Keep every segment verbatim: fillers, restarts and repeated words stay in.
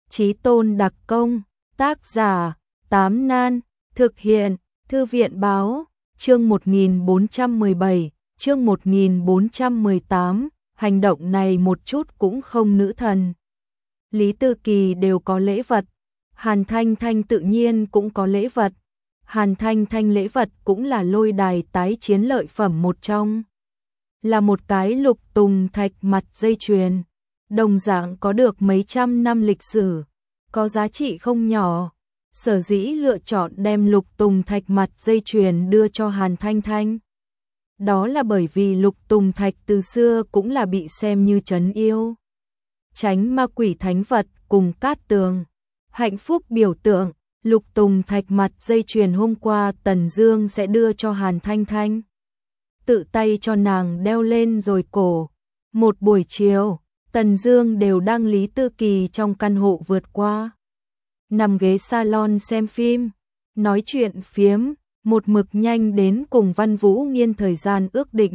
Chí tôn đặc công, tác giả, Tám Nan, thực hiện, Thư viện báo, chương một nghìn bốn trăm mười bảy, chương một nghìn bốn trăm mười tám, hành động này một chút cũng không nữ thần. Lý Tư Kỳ đều có lễ vật, Hàn Thanh Thanh tự nhiên cũng có lễ vật. Hàn Thanh Thanh lễ vật cũng là lôi đài tái chiến lợi phẩm một trong. Là một cái lục tùng thạch mặt dây chuyền, đồng dạng có được mấy trăm năm lịch sử, có giá trị không nhỏ. Sở dĩ lựa chọn đem lục tùng thạch mặt dây chuyền đưa cho Hàn Thanh Thanh. Đó là bởi vì lục tùng thạch từ xưa cũng là bị xem như trấn yêu tránh ma quỷ thánh vật cùng cát tường, hạnh phúc biểu tượng. Lục tùng thạch mặt dây chuyền hôm qua Tần Dương sẽ đưa cho Hàn Thanh Thanh, tự tay cho nàng đeo lên rồi cổ. Một buổi chiều, Tần Dương đều đang Lý Tư Kỳ trong căn hộ vượt qua, nằm ghế salon xem phim, nói chuyện phiếm, một mực nhanh đến cùng Văn Vũ Nghiên thời gian ước định.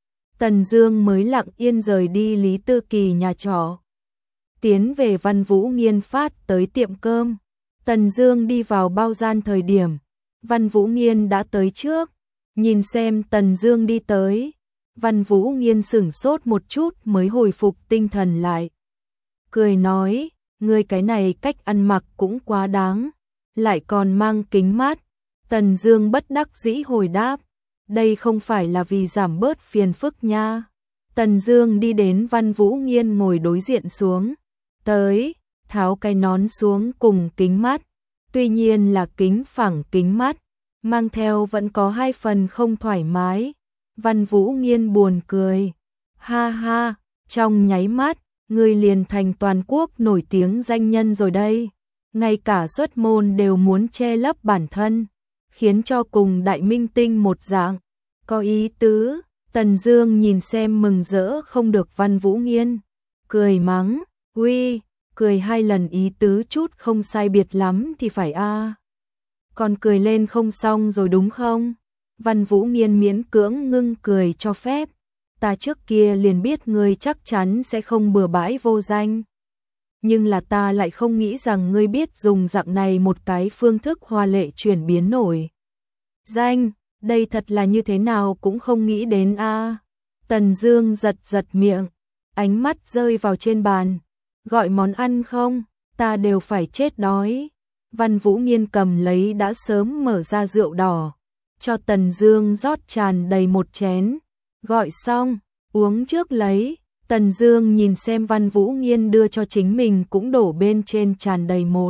Tần Dương mới lặng yên rời đi Lý Tư Kỳ nhà trọ, tiến về Văn Vũ Nghiên phát tới tiệm cơm. Tần Dương đi vào bao gian thời điểm, Văn Vũ Nghiên đã tới trước. Nhìn xem Tần Dương đi tới, Văn Vũ Nghiên sửng sốt một chút mới hồi phục tinh thần lại. Cười nói, ngươi cái này cách ăn mặc cũng quá đáng, lại còn mang kính mát. Tần Dương bất đắc dĩ hồi đáp, đây không phải là vì giảm bớt phiền phức nha. Tần Dương đi đến Văn Vũ Nghiên ngồi đối diện xuống, tới, tháo cái nón xuống cùng kính mát, tuy nhiên là kính phẳng kính mát, mang theo vẫn có hai phần không thoải mái. Văn Vũ Nghiên buồn cười, ha ha, trong nháy mắt, ngươi liền thành toàn quốc nổi tiếng danh nhân rồi đây. Ngay cả xuất môn đều muốn che lấp bản thân, khiến cho cùng đại minh tinh một dạng, có ý tứ. Tần Dương nhìn xem mừng rỡ không được Văn Vũ Nghiên, cười mắng, uy, cười hai lần ý tứ chút không sai biệt lắm thì phải a. À. Còn cười lên không xong rồi đúng không? Văn Vũ Nghiên miễn cưỡng ngưng cười cho phép, ta trước kia liền biết ngươi chắc chắn sẽ không bừa bãi vô danh. Nhưng là ta lại không nghĩ rằng ngươi biết dùng dạng này một cái phương thức hoa lệ chuyển biến nổi danh, đây thật là như thế nào cũng không nghĩ đến a. À. Tần Dương giật giật miệng, ánh mắt rơi vào trên bàn, gọi món ăn không, ta đều phải chết đói. Văn Vũ Nghiên cầm lấy đã sớm mở ra rượu đỏ, cho Tần Dương rót tràn đầy một chén, gọi xong, uống trước lấy. Tần Dương nhìn xem Văn Vũ Nghiên đưa cho chính mình cũng đổ bên trên tràn đầy một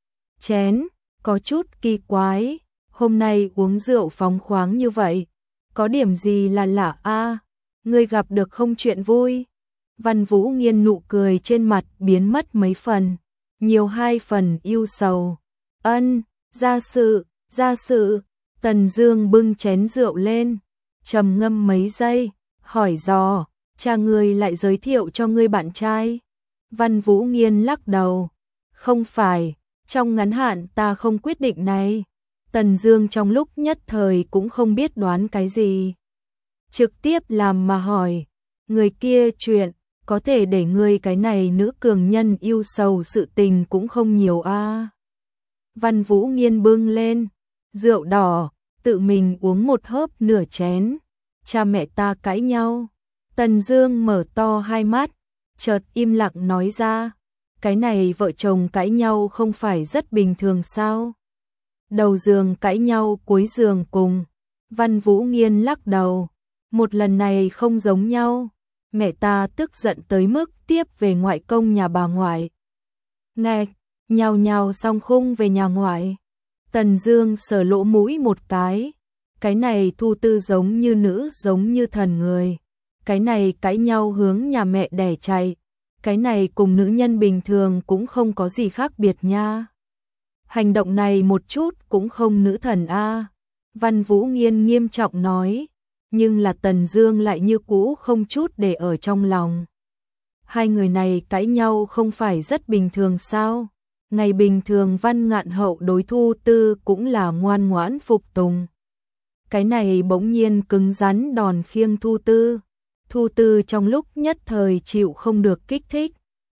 chén, có chút kỳ quái, hôm nay uống rượu phóng khoáng như vậy, có điểm gì là lạ a? À, ngươi gặp được không chuyện vui? Văn Vũ Nghiên nụ cười trên mặt biến mất mấy phần, nhiều hai phần ưu sầu. Ân, gia sự, gia sự. Tần Dương bưng chén rượu lên, trầm ngâm mấy giây, hỏi dò, cha ngươi lại giới thiệu cho ngươi bạn trai? Văn Vũ Nghiên lắc đầu, không phải, trong ngắn hạn ta không quyết định này. Tần Dương trong lúc nhất thời cũng không biết đoán cái gì, trực tiếp làm mà hỏi, người kia chuyện, có thể để ngươi cái này nữ cường nhân yêu sầu sự tình cũng không nhiều a. À. Văn Vũ Nghiên bưng lên rượu đỏ, tự mình uống một hớp nửa chén. Cha mẹ ta cãi nhau. Tần Dương mở to hai mắt, chợt im lặng nói ra, cái này vợ chồng cãi nhau không phải rất bình thường sao? Đầu giường cãi nhau cuối giường cùng. Văn Vũ Nghiên lắc đầu, một lần này không giống nhau. Mẹ ta tức giận tới mức tiếp về ngoại công nhà bà ngoại. Ngạch, nhào nhào xong khung về nhà ngoại. Tần Dương sờ lỗ mũi một cái, cái này Thu Tư giống như nữ giống như thần người, cái này cãi nhau hướng nhà mẹ đẻ chạy, cái này cùng nữ nhân bình thường cũng không có gì khác biệt nha. Hành động này một chút cũng không nữ thần a. À. Văn Vũ Nghiên nghiêm trọng nói, nhưng là Tần Dương lại như cũ không chút để ở trong lòng. Hai người này cãi nhau không phải rất bình thường sao? Ngày bình thường Văn Ngạn Hậu đối Thu Tư cũng là ngoan ngoãn phục tùng. Cái này bỗng nhiên cứng rắn đòn khiêng Thu Tư. Thu Tư trong lúc nhất thời chịu không được kích thích,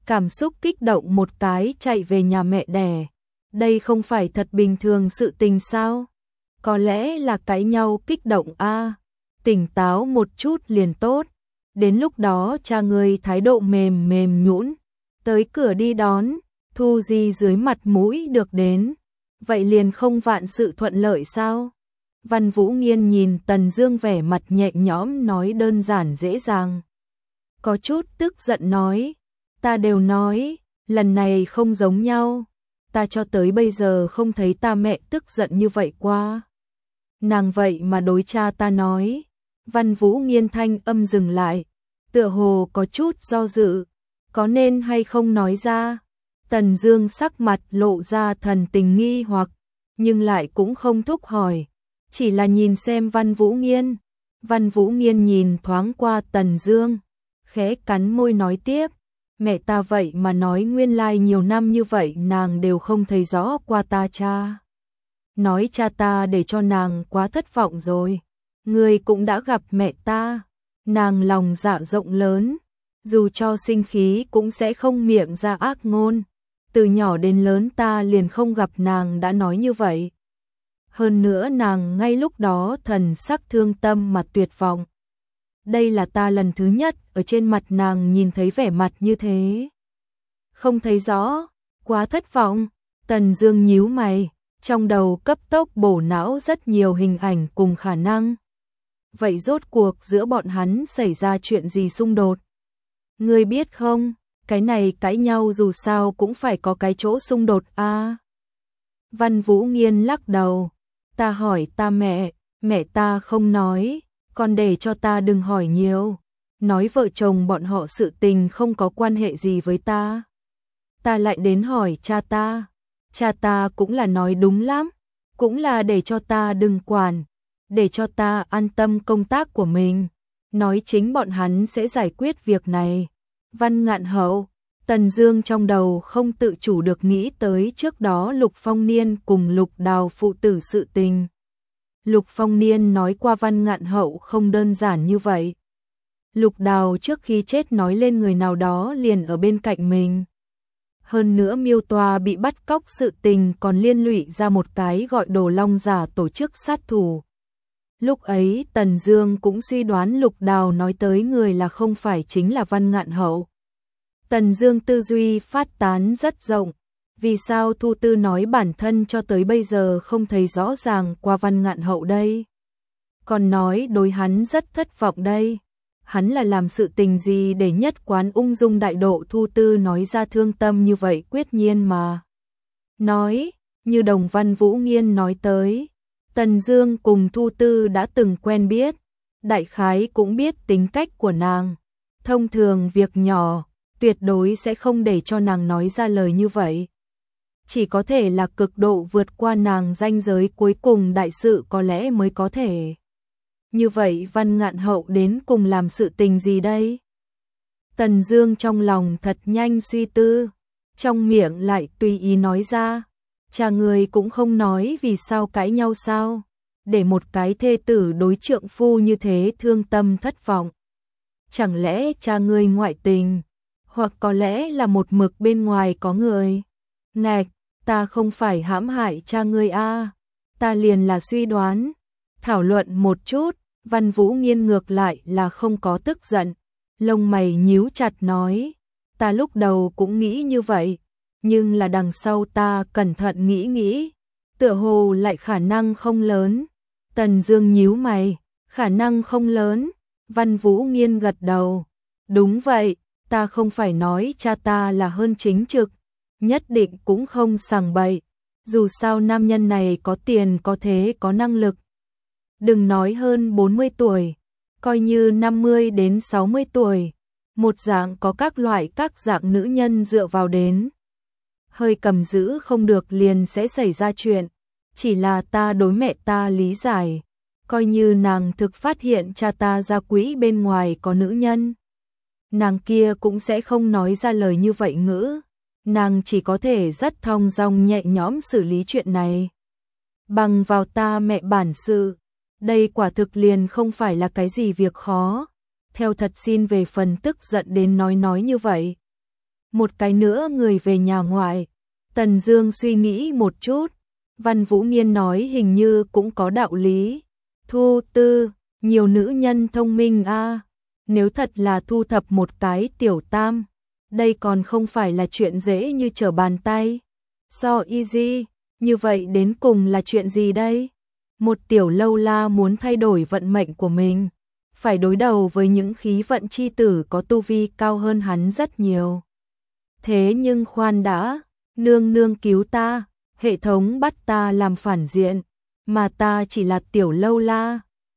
cảm xúc kích động một cái chạy về nhà mẹ đẻ. Đây không phải thật bình thường sự tình sao? Có lẽ là cãi nhau kích động a, tỉnh táo một chút liền tốt. Đến lúc đó cha ngươi thái độ mềm mềm nhũn, tới cửa đi đón, Thu Di dưới mặt mũi được đến, vậy liền không vạn sự thuận lợi sao? Văn Vũ Nghiên nhìn Tần Dương vẻ mặt nhẹ nhõm nói đơn giản dễ dàng. Có chút tức giận nói, ta đều nói, lần này không giống nhau, ta cho tới bây giờ không thấy ta mẹ tức giận như vậy qua. Nàng vậy mà đối cha ta nói. Văn Vũ Nghiên thanh âm dừng lại, tựa hồ có chút do dự, có nên hay không nói ra. Tần Dương sắc mặt lộ ra thần tình nghi hoặc, nhưng lại cũng không thúc hỏi, chỉ là nhìn xem Văn Vũ Nghiên. Văn Vũ Nghiên nhìn thoáng qua Tần Dương, khẽ cắn môi nói tiếp, mẹ ta vậy mà nói nguyên lai nhiều năm như vậy nàng đều không thấy rõ qua ta cha. Nói cha ta để cho nàng quá thất vọng rồi. Ngươi cũng đã gặp mẹ ta, nàng lòng dạ rộng lớn, dù cho sinh khí cũng sẽ không miệng ra ác ngôn. Từ nhỏ đến lớn ta liền không gặp nàng đã nói như vậy. Hơn nữa nàng ngay lúc đó thần sắc thương tâm mà tuyệt vọng. Đây là ta lần thứ nhất ở trên mặt nàng nhìn thấy vẻ mặt như thế. Không thấy rõ, quá thất vọng. Tần Dương nhíu mày, trong đầu cấp tốc bổ não rất nhiều hình ảnh cùng khả năng. Vậy rốt cuộc giữa bọn hắn xảy ra chuyện gì xung đột? Ngươi biết không, cái này cãi nhau dù sao cũng phải có cái chỗ xung đột a. À? Văn Vũ Nghiên lắc đầu, ta hỏi ta mẹ, mẹ ta không nói, còn để cho ta đừng hỏi nhiều. Nói vợ chồng bọn họ sự tình không có quan hệ gì với ta. Ta lại đến hỏi cha ta, cha ta cũng là nói đúng lắm, cũng là để cho ta đừng quản, để cho ta an tâm công tác của mình, nói chính bọn hắn sẽ giải quyết việc này. Văn Ngạn Hậu, Tần Dương trong đầu không tự chủ được nghĩ tới trước đó Lục Phong Niên cùng Lục Đào phụ tử sự tình. Lục Phong Niên nói qua Văn Ngạn Hậu không đơn giản như vậy. Lục Đào trước khi chết nói lên người nào đó liền ở bên cạnh mình. Hơn nữa Miêu Toa bị bắt cóc sự tình còn liên lụy ra một cái gọi Đồ Long giả tổ chức sát thủ. Lúc ấy Tần Dương cũng suy đoán Lục Đào nói tới người là không phải chính là Văn Ngạn Hậu. Tần Dương tư duy phát tán rất rộng, vì sao Thu Tư nói bản thân cho tới bây giờ không thấy rõ ràng qua Văn Ngạn Hậu đây? Còn nói đối hắn rất thất vọng đây. Hắn là làm sự tình gì để nhất quán ung dung đại độ? Thu Tư nói ra thương tâm như vậy quyết nhiên mà. Nói, như Đồng Văn Vũ Nghiên nói tới, Tần Dương cùng Thu Tư đã từng quen biết, đại khái cũng biết tính cách của nàng. Thông thường việc nhỏ, tuyệt đối sẽ không để cho nàng nói ra lời như vậy. Chỉ có thể là cực độ vượt qua nàng ranh giới cuối cùng đại sự có lẽ mới có thể. Như vậy Văn Ngạn Hậu đến cùng làm sự tình gì đây? Tần Dương trong lòng thật nhanh suy tư, trong miệng lại tùy ý nói ra, cha người cũng không nói vì sao cãi nhau sao, để một cái thê tử đối trượng phu như thế thương tâm thất vọng. Chẳng lẽ cha ngươi ngoại tình, hoặc có lẽ là một mực bên ngoài có người? Ngạch, ta không phải hãm hại cha ngươi a, à, ta liền là suy đoán, thảo luận một chút. Văn Vũ Nghiên ngược lại là không có tức giận, lông mày nhíu chặt nói, ta lúc đầu cũng nghĩ như vậy, nhưng là đằng sau ta cẩn thận nghĩ nghĩ, tựa hồ lại khả năng không lớn. Tần Dương nhíu mày, khả năng không lớn. Văn Vũ Nghiên gật đầu, đúng vậy, ta không phải nói cha ta là hơn chính trực, nhất định cũng không sằng bậy, dù sao nam nhân này có tiền có thế có năng lực. Đừng nói hơn bốn mươi tuổi, coi như năm mươi đến sáu mươi tuổi, một dạng có các loại các dạng nữ nhân dựa vào đến. Hơi cầm giữ không được liền sẽ xảy ra chuyện, chỉ là ta đối mẹ ta lý giải, coi như nàng thực phát hiện cha ta ra quỹ bên ngoài có nữ nhân, nàng kia cũng sẽ không nói ra lời như vậy ngữ, nàng chỉ có thể rất thong dong nhẹ nhõm xử lý chuyện này. Bằng vào ta mẹ bản sự, đây quả thực liền không phải là cái gì việc khó. Theo thật xin về phần tức giận đến nói nói như vậy. một cái nữa người về nhà ngoại. Tần Dương suy nghĩ một chút, Văn Vũ Nghiên nói hình như cũng có đạo lý. Thu Tư, nhiều nữ nhân thông minh a, nếu thật là thu thập một cái tiểu tam, đây còn không phải là chuyện dễ như trở bàn tay. So easy, như vậy đến cùng là chuyện gì đây? Một tiểu lâu la muốn thay đổi vận mệnh của mình, phải đối đầu với những khí vận chi tử có tu vi cao hơn hắn rất nhiều. Thế nhưng khoan đã, nương nương cứu ta, hệ thống bắt ta làm phản diện, mà ta chỉ là tiểu lâu la,